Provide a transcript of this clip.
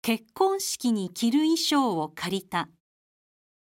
結婚式に着る衣装を借りた。